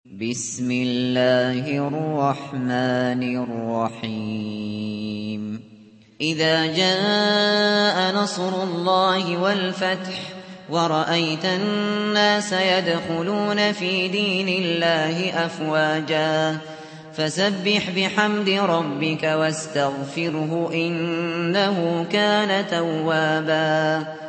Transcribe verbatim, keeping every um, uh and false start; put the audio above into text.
بسم الله الرحمن الرحيم إذا جاء نصر الله والفتح ورأيت الناس يدخلون في دين الله أفواجا فسبح بحمد ربك واستغفره إنه كان توابا